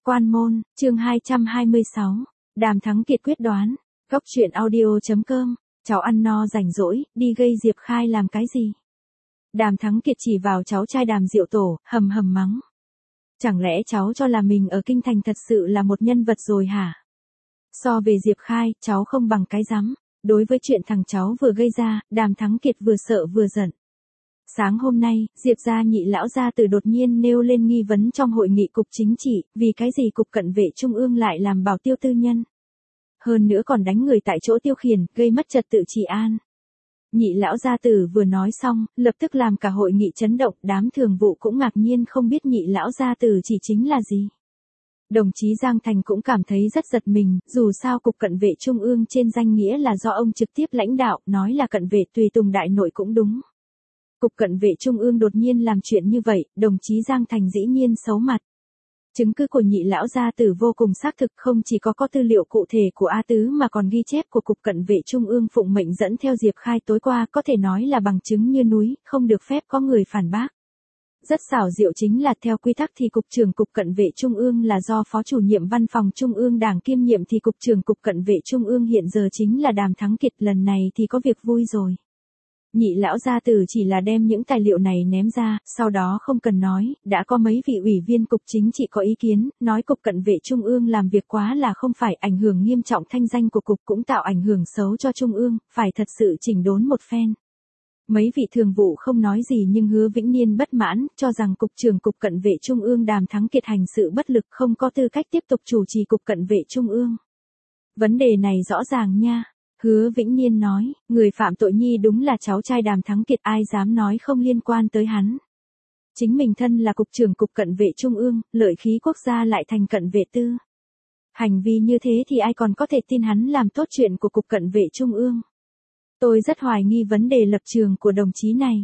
Quan môn, chương 226. Đàm Thắng Kiệt quyết đoán. Góc truyện audio.com. Cháu ăn no rảnh rỗi, đi gây Diệp Khai làm cái gì? Đàm Thắng Kiệt chỉ vào cháu trai Đàm Diệu Tổ, hầm hầm mắng. Chẳng lẽ cháu cho là mình ở Kinh Thành thật sự là một nhân vật rồi hả? So về Diệp Khai, cháu không bằng cái rắm. Đối với chuyện thằng cháu vừa gây ra, Đàm Thắng Kiệt vừa sợ vừa giận. Sáng hôm nay, Diệp gia nhị lão gia tử đột nhiên nêu lên nghi vấn trong hội nghị cục chính trị, vì cái gì cục cận vệ trung ương lại làm bảo tiêu tư nhân. Hơn nữa còn đánh người tại chỗ tiêu khiển, gây mất trật tự trị an. Nhị lão gia tử vừa nói xong, lập tức làm cả hội nghị chấn động, đám thường vụ cũng ngạc nhiên không biết nhị lão gia tử chỉ chính là gì. Đồng chí Giang Thành cũng cảm thấy rất giật mình, dù sao cục cận vệ trung ương trên danh nghĩa là do ông trực tiếp lãnh đạo, nói là cận vệ tùy tùng đại nội cũng đúng. Cục cận vệ trung ương đột nhiên làm chuyện như vậy, đồng chí Giang Thành dĩ nhiên xấu mặt. Chứng cứ của nhị lão gia tử vô cùng xác thực, không chỉ có tư liệu cụ thể của A Tứ mà còn ghi chép của cục cận vệ trung ương phụng mệnh dẫn theo Diệp Khai tối qua, có thể nói là bằng chứng như núi, không được phép có người phản bác. Rất xảo diệu chính là theo quy tắc thì cục trưởng cục cận vệ trung ương là do phó chủ nhiệm văn phòng trung ương Đảng kiêm nhiệm, thì cục trưởng cục cận vệ trung ương hiện giờ chính là Đàm Thắng Kiệt, lần này thì có việc vui rồi. Nhị lão gia tử chỉ là đem những tài liệu này ném ra, sau đó không cần nói, đã có mấy vị ủy viên cục chính trị có ý kiến, nói cục cận vệ trung ương làm việc quá là không phải, ảnh hưởng nghiêm trọng thanh danh của cục, cũng tạo ảnh hưởng xấu cho trung ương, phải thật sự chỉnh đốn một phen. Mấy vị thường vụ không nói gì nhưng Hứa Vĩnh Niên bất mãn, cho rằng cục trưởng cục cận vệ trung ương Đàm Thắng Kiệt hành sự bất lực, không có tư cách tiếp tục chủ trì cục cận vệ trung ương. Vấn đề này rõ ràng nha. Hứa Vĩnh Niên nói, người phạm tội nhi đúng là cháu trai Đàm Thắng Kiệt, ai dám nói không liên quan tới hắn. Chính mình thân là cục trưởng cục cận vệ trung ương, lợi khí quốc gia lại thành cận vệ tư. Hành vi như thế thì ai còn có thể tin hắn làm tốt chuyện của cục cận vệ trung ương. Tôi rất hoài nghi vấn đề lập trường của đồng chí này.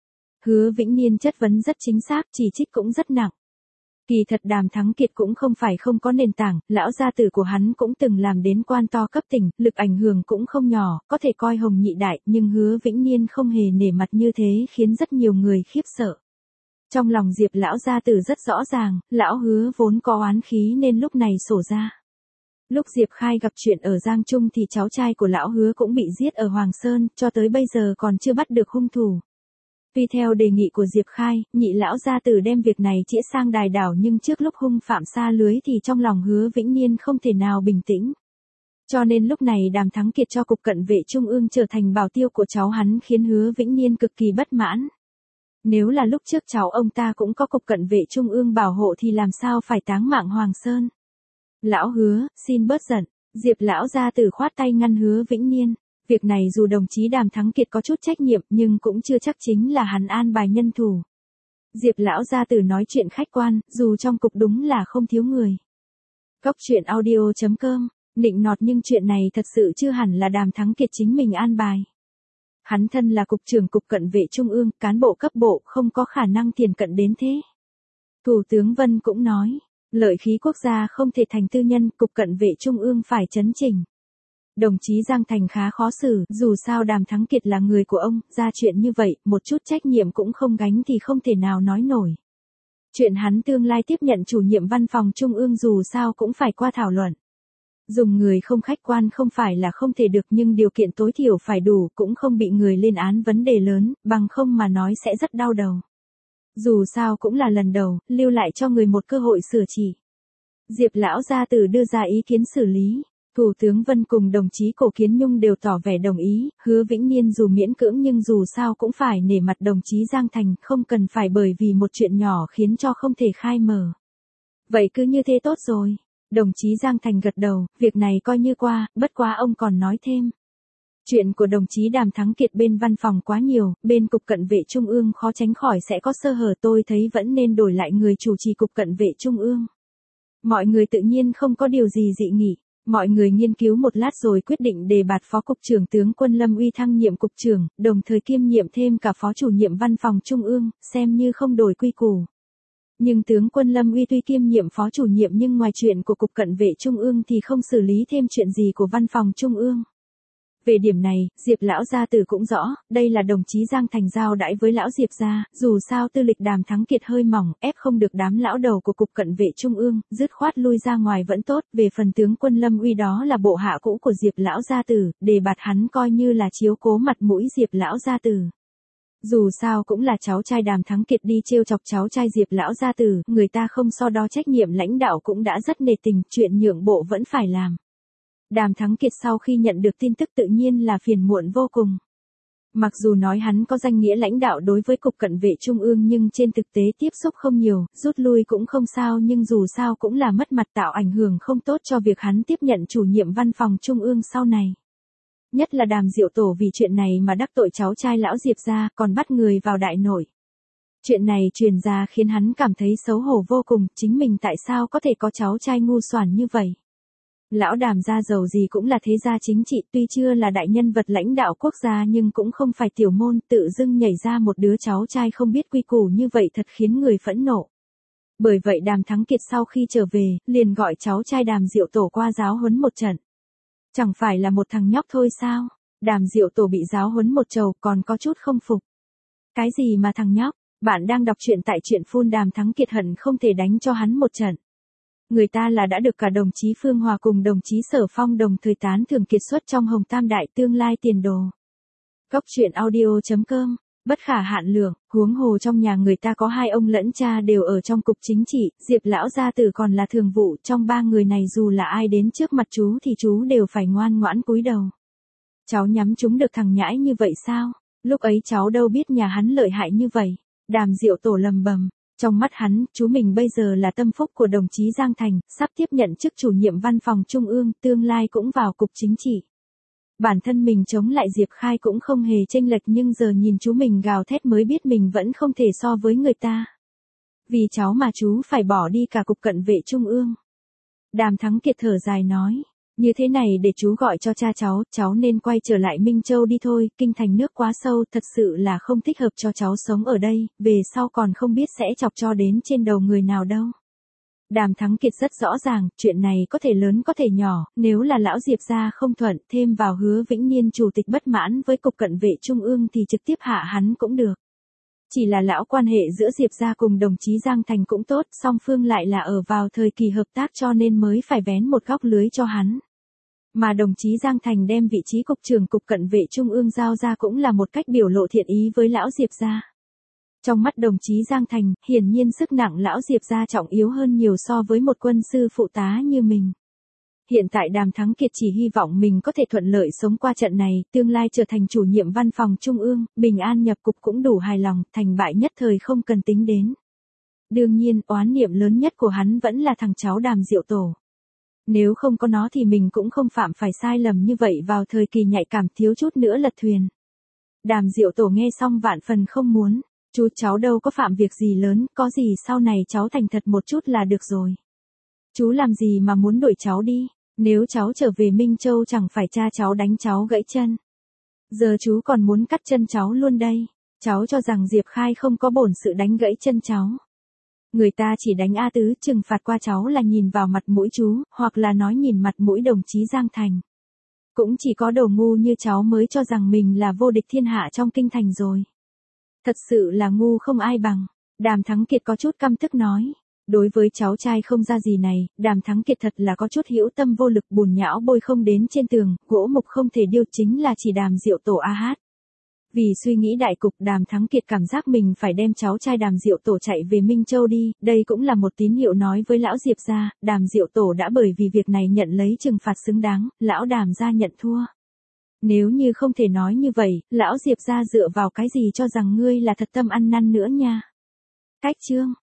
Hứa Vĩnh Niên chất vấn rất chính xác, chỉ trích cũng rất nặng. Kỳ thật Đàm Thắng Kiệt cũng không phải không có nền tảng, lão gia tử của hắn cũng từng làm đến quan to cấp tỉnh, lực ảnh hưởng cũng không nhỏ, có thể coi hồng nhị đại, nhưng Hứa Vĩnh Niên không hề nể mặt như thế khiến rất nhiều người khiếp sợ. Trong lòng Diệp lão gia tử rất rõ ràng, lão Hứa vốn có oán khí nên lúc này sổ ra. Lúc Diệp Khai gặp chuyện ở Giang Trung thì cháu trai của lão Hứa cũng bị giết ở Hoàng Sơn, cho tới bây giờ còn chưa bắt được hung thủ. Tuy theo đề nghị của Diệp Khai, nhị lão gia tử đem việc này chĩa sang đài đảo, nhưng trước lúc hung phạm xa lưới thì trong lòng Hứa Vĩnh Niên không thể nào bình tĩnh. Cho nên lúc này Đàm Thắng Kiệt cho cục cận vệ trung ương trở thành bảo tiêu của cháu hắn khiến Hứa Vĩnh Niên cực kỳ bất mãn. Nếu là lúc trước cháu ông ta cũng có cục cận vệ trung ương bảo hộ thì làm sao phải táng mạng Hoàng Sơn. Lão Hứa, xin bớt giận. Diệp lão gia tử khoát tay ngăn Hứa Vĩnh Niên. Việc này dù đồng chí Đàm Thắng Kiệt có chút trách nhiệm nhưng cũng chưa chắc chính là hắn an bài nhân thủ. Diệp lão gia tử nói chuyện khách quan, dù trong cục đúng là không thiếu người. Góc truyện audio.com, nịnh nọt nhưng chuyện này thật sự chưa hẳn là Đàm Thắng Kiệt chính mình an bài. Hắn thân là cục trưởng cục cận vệ trung ương, cán bộ cấp bộ không có khả năng tiền cận đến thế. Thủ tướng Vân cũng nói, lợi khí quốc gia không thể thành tư nhân, cục cận vệ trung ương phải chấn chỉnh. Đồng chí Giang Thành khá khó xử, dù sao Đàm Thắng Kiệt là người của ông, ra chuyện như vậy, một chút trách nhiệm cũng không gánh thì không thể nào nói nổi. Chuyện hắn tương lai tiếp nhận chủ nhiệm văn phòng trung ương dù sao cũng phải qua thảo luận. Dùng người không khách quan không phải là không thể được, nhưng điều kiện tối thiểu phải đủ, cũng không bị người lên án vấn đề lớn, bằng không mà nói sẽ rất đau đầu. Dù sao cũng là lần đầu, lưu lại cho người một cơ hội sửa chỉ. Diệp lão gia tử đưa ra ý kiến xử lý. Thủ tướng Vân cùng đồng chí Cổ Kiến Nhung đều tỏ vẻ đồng ý, Hứa Vĩnh Niên dù miễn cưỡng nhưng dù sao cũng phải nể mặt đồng chí Giang Thành, không cần phải bởi vì một chuyện nhỏ khiến cho không thể khai mở. Vậy cứ như thế tốt rồi. Đồng chí Giang Thành gật đầu, việc này coi như qua, bất quá ông còn nói thêm. Chuyện của đồng chí Đàm Thắng Kiệt bên văn phòng quá nhiều, bên cục cận vệ trung ương khó tránh khỏi sẽ có sơ hở, tôi thấy vẫn nên đổi lại người chủ trì cục cận vệ trung ương. Mọi người tự nhiên không có điều gì dị nghị. Mọi người nghiên cứu một lát rồi quyết định đề bạt phó cục trưởng tướng quân Lâm Uy thăng nhiệm cục trưởng, đồng thời kiêm nhiệm thêm cả phó chủ nhiệm văn phòng trung ương, xem như không đổi quy củ. Nhưng tướng quân Lâm Uy tuy kiêm nhiệm phó chủ nhiệm nhưng ngoài chuyện của cục cận vệ trung ương thì không xử lý thêm chuyện gì của văn phòng trung ương. Về điểm này, Diệp lão gia tử cũng rõ, đây là đồng chí Giang Thành giao đãi với lão Diệp gia, dù sao tư lịch Đàm Thắng Kiệt hơi mỏng, ép không được đám lão đầu của cục cận vệ trung ương, dứt khoát lui ra ngoài vẫn tốt, về phần tướng quân Lâm Uy đó là bộ hạ cũ của Diệp lão gia tử, đề bạt hắn coi như là chiếu cố mặt mũi Diệp lão gia tử. Dù sao cũng là cháu trai Đàm Thắng Kiệt đi trêu chọc cháu trai Diệp lão gia tử, người ta không so đo trách nhiệm lãnh đạo cũng đã rất nề tình, chuyện nhượng bộ vẫn phải làm. Đàm Thắng Kiệt sau khi nhận được tin tức tự nhiên là phiền muộn vô cùng. Mặc dù nói hắn có danh nghĩa lãnh đạo đối với cục cận vệ trung ương nhưng trên thực tế tiếp xúc không nhiều, rút lui cũng không sao nhưng dù sao cũng là mất mặt tạo ảnh hưởng không tốt cho việc hắn tiếp nhận chủ nhiệm văn phòng trung ương sau này. Nhất là Đàm Diệu Tổ vì chuyện này mà đắc tội cháu trai lão Diệp gia còn bắt người vào đại nội. Chuyện này truyền ra khiến hắn cảm thấy xấu hổ vô cùng, chính mình tại sao có thể có cháu trai ngu xuẩn như vậy. Lão Đàm gia giàu gì cũng là thế gia chính trị, tuy chưa là đại nhân vật lãnh đạo quốc gia nhưng cũng không phải tiểu môn, tự dưng nhảy ra một đứa cháu trai không biết quy củ như vậy thật khiến người phẫn nộ. Bởi vậy Đàm Thắng Kiệt sau khi trở về, liền gọi cháu trai Đàm Diệu Tổ qua giáo huấn một trận. Chẳng phải là một thằng nhóc thôi sao? Đàm Diệu Tổ bị giáo huấn một trầu còn có chút không phục. Cái gì mà thằng nhóc? Bạn đang đọc truyện tại truyện phun. Đàm Thắng Kiệt hận không thể đánh cho hắn một trận. Người ta là đã được cả đồng chí Phương Hòa cùng đồng chí Sở Phong đồng thời tán thưởng kiệt xuất trong Hồng Tam Đại tương lai tiền đồ. Góc truyện audio.com, bất khả hạn lượng, huống hồ trong nhà người ta có hai ông lẫn cha đều ở trong cục chính trị, Diệp lão gia tử còn là thường vụ, trong ba người này dù là ai đến trước mặt chú thì chú đều phải ngoan ngoãn cúi đầu. Cháu nhắm trúng được thằng nhãi như vậy sao? Lúc ấy cháu đâu biết nhà hắn lợi hại như vậy. Đàm Diệu Tổ lầm bầm. Trong mắt hắn, chú mình bây giờ là tâm phúc của đồng chí Giang Thành, sắp tiếp nhận chức chủ nhiệm văn phòng trung ương, tương lai cũng vào cục chính trị. Bản thân mình chống lại Diệp Khai cũng không hề chênh lệch nhưng giờ nhìn chú mình gào thét mới biết mình vẫn không thể so với người ta. Vì cháu mà chú phải bỏ đi cả cục cận vệ trung ương. Đàm Thắng Kiệt thở dài nói. Như thế này để chú gọi cho cha cháu nên quay trở lại Minh Châu đi thôi, kinh thành nước quá sâu, thật sự là không thích hợp cho cháu sống ở đây, về sau còn không biết sẽ chọc cho đến trên đầu người nào đâu. Đàm Thắng Kiệt rất rõ ràng, chuyện này có thể lớn có thể nhỏ, nếu là lão Diệp gia không thuận, thêm vào Hứa Vĩnh Niên chủ tịch bất mãn với cục cận vệ trung ương thì trực tiếp hạ hắn cũng được. Chỉ là lão quan hệ giữa Diệp gia cùng đồng chí Giang Thành cũng tốt, song phương lại là ở vào thời kỳ hợp tác cho nên mới phải vén một góc lưới cho hắn. Mà đồng chí Giang Thành đem vị trí cục trưởng cục cận vệ trung ương giao ra cũng là một cách biểu lộ thiện ý với lão Diệp gia. Trong mắt đồng chí Giang Thành, hiển nhiên sức nặng lão Diệp gia trọng yếu hơn nhiều so với một quân sư phụ tá như mình. Hiện tại Đàm Thắng Kiệt chỉ hy vọng mình có thể thuận lợi sống qua trận này, tương lai trở thành chủ nhiệm văn phòng trung ương, bình an nhập cục cũng đủ hài lòng, thành bại nhất thời không cần tính đến. Đương nhiên, oán niệm lớn nhất của hắn vẫn là thằng cháu Đàm Diệu Tổ. Nếu không có nó thì mình cũng không phạm phải sai lầm như vậy vào thời kỳ nhạy cảm thiếu chút nữa lật thuyền. Đàm Diệu Tổ nghe xong vạn phần không muốn, chú cháu đâu có phạm việc gì lớn, có gì sau này cháu thành thật một chút là được rồi. Chú làm gì mà muốn đuổi cháu đi, nếu cháu trở về Minh Châu chẳng phải cha cháu đánh cháu gãy chân. Giờ chú còn muốn cắt chân cháu luôn đây, cháu cho rằng Diệp Khai không có bổn sự đánh gãy chân cháu. Người ta chỉ đánh A Tứ, trừng phạt qua cháu là nhìn vào mặt mũi chú, hoặc là nói nhìn mặt mũi đồng chí Giang Thành. Cũng chỉ có đồ ngu như cháu mới cho rằng mình là vô địch thiên hạ trong kinh thành rồi. Thật sự là ngu không ai bằng. Đàm Thắng Kiệt có chút căm tức nói. Đối với cháu trai không ra gì này, Đàm Thắng Kiệt thật là có chút hữu tâm vô lực, bùn nhão bôi không đến trên tường, gỗ mục không thể điêu, chính là chỉ Đàm Diệu Tổ a hát. Vì suy nghĩ đại cục, Đàm Thắng Kiệt cảm giác mình phải đem cháu trai Đàm Diệu Tổ chạy về Minh Châu đi, đây cũng là một tín hiệu nói với lão Diệp gia, Đàm Diệu Tổ đã bởi vì việc này nhận lấy trừng phạt xứng đáng, lão Đàm gia nhận thua. Nếu như không thể nói như vậy, lão Diệp gia dựa vào cái gì cho rằng ngươi là thật tâm ăn năn nữa nha. Cách chương